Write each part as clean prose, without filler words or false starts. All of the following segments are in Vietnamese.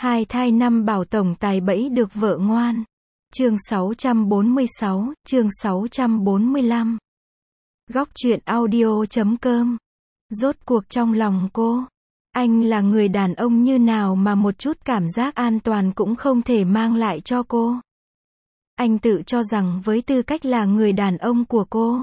Hai thai năm bảo tổng tài bẫy được vợ ngoan. Chương 646, chương 645. Góc truyện audio.com. Rốt cuộc trong lòng cô, anh là người đàn ông như nào mà một chút cảm giác an toàn cũng không thể mang lại cho cô. Anh tự cho rằng với tư cách là người đàn ông của cô,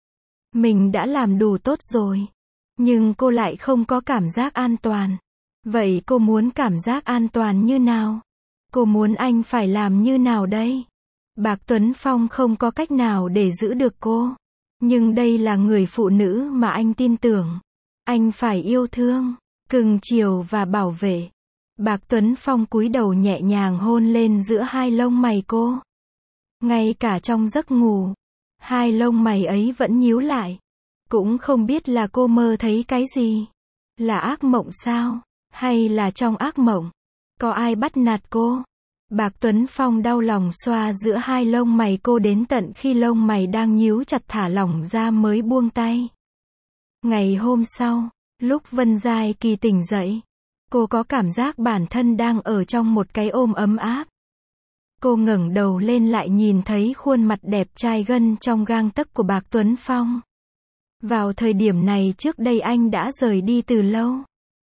mình đã làm đủ tốt rồi. Nhưng cô lại không có cảm giác an toàn. Vậy cô muốn cảm giác an toàn như nào? Cô muốn anh phải làm như nào đây? Bạc Tuấn Phong không có cách nào để giữ được cô. Nhưng đây là người phụ nữ mà anh tin tưởng. Anh phải yêu thương, cưng chiều và bảo vệ. Bạc Tuấn Phong cúi đầu nhẹ nhàng hôn lên giữa hai lông mày cô. Ngay cả trong giấc ngủ, hai lông mày ấy vẫn nhíu lại. Cũng không biết là cô mơ thấy cái gì. Là ác mộng sao? Hay là trong ác mộng, có ai bắt nạt cô? Bạc Tuấn Phong đau lòng xoa giữa hai lông mày cô đến tận khi lông mày đang nhíu chặt thả lỏng ra mới buông tay. Ngày hôm sau, lúc Vân Giai Kỳ tỉnh dậy, cô có cảm giác bản thân đang ở trong một cái ôm ấm áp. Cô ngẩng đầu lên lại nhìn thấy khuôn mặt đẹp trai gân trong gang tấc của Bạc Tuấn Phong. Vào thời điểm này trước đây anh đã rời đi từ lâu.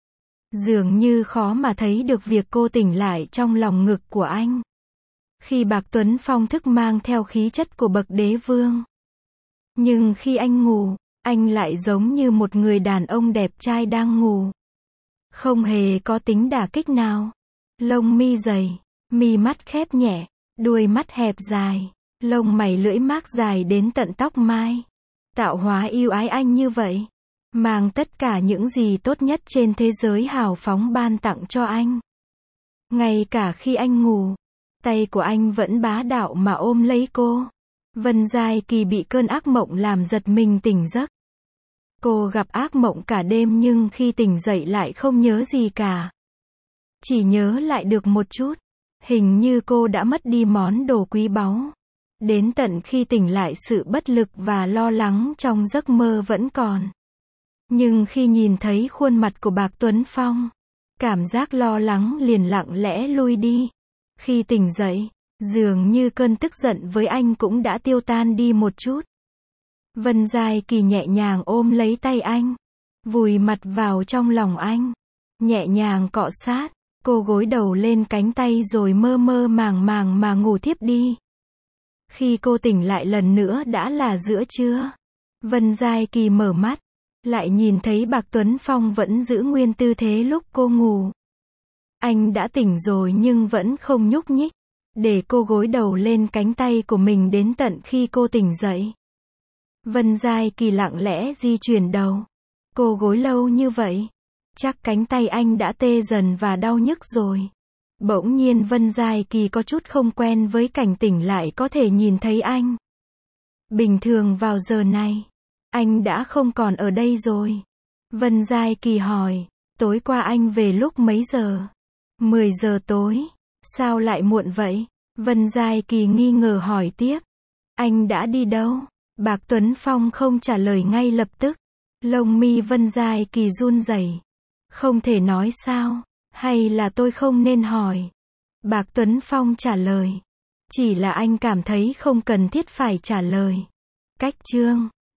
Dường như khó mà thấy được việc cô tỉnh lại trong lòng ngực của anh. Khi Bạc Tuấn Phong thức mang theo khí chất của bậc đế vương. Nhưng khi anh ngủ, anh lại giống như một người đàn ông đẹp trai đang ngủ. Không hề có tính đả kích nào. Lông mi dày, mi mắt khép nhẹ, đuôi mắt hẹp dài, lông mày lưỡi mác dài đến tận tóc mai. Tạo hóa yêu ái anh như vậy. Mang tất cả những gì tốt nhất trên thế giới hào phóng ban tặng cho anh. Ngay cả khi anh ngủ, tay của anh vẫn bá đạo mà ôm lấy cô. Vân Giai Kỳ bị cơn ác mộng làm giật mình tỉnh giấc. Cô gặp ác mộng cả đêm nhưng khi tỉnh dậy lại không nhớ gì cả. Chỉ nhớ lại được một chút. Hình như cô đã mất đi món đồ quý báu. Đến tận khi tỉnh lại sự bất lực và lo lắng trong giấc mơ vẫn còn. Nhưng khi nhìn thấy khuôn mặt của Bạc Tuấn Phong, cảm giác lo lắng liền lặng lẽ lui đi. Khi tỉnh dậy, dường như cơn tức giận với anh cũng đã tiêu tan đi một chút. Vân Giai Kỳ nhẹ nhàng ôm lấy tay anh, vùi mặt vào trong lòng anh, nhẹ nhàng cọ sát, cô gối đầu lên cánh tay rồi mơ mơ màng màng mà ngủ thiếp đi. Khi cô tỉnh lại lần nữa đã là giữa trưa. Vân Giai Kỳ mở mắt, lại nhìn thấy Bạc Tuấn Phong vẫn giữ nguyên tư thế lúc cô ngủ. Anh đã tỉnh rồi nhưng vẫn không nhúc nhích, để cô gối đầu lên cánh tay của mình đến tận khi cô tỉnh dậy. Vân Giai Kỳ lặng lẽ di chuyển đầu. Cô gối lâu như vậy, chắc cánh tay anh đã tê dần và đau nhức rồi. Bỗng nhiên Vân Giai Kỳ có chút không quen với cảnh tỉnh lại có thể nhìn thấy anh. Bình thường vào giờ này, anh đã không còn ở đây rồi. Vân Giai Kỳ hỏi, tối qua anh về lúc mấy giờ? 10 giờ tối. Sao lại muộn vậy? Vân Giai Kỳ nghi ngờ hỏi tiếp. Anh đã đi đâu? Bạc Tuấn Phong không trả lời ngay lập tức. Lông mi Vân Giai Kỳ run rẩy. Không thể nói sao? Hay là tôi không nên hỏi? Bạc Tuấn Phong trả lời. Chỉ là anh cảm thấy không cần thiết phải trả lời. Cách chương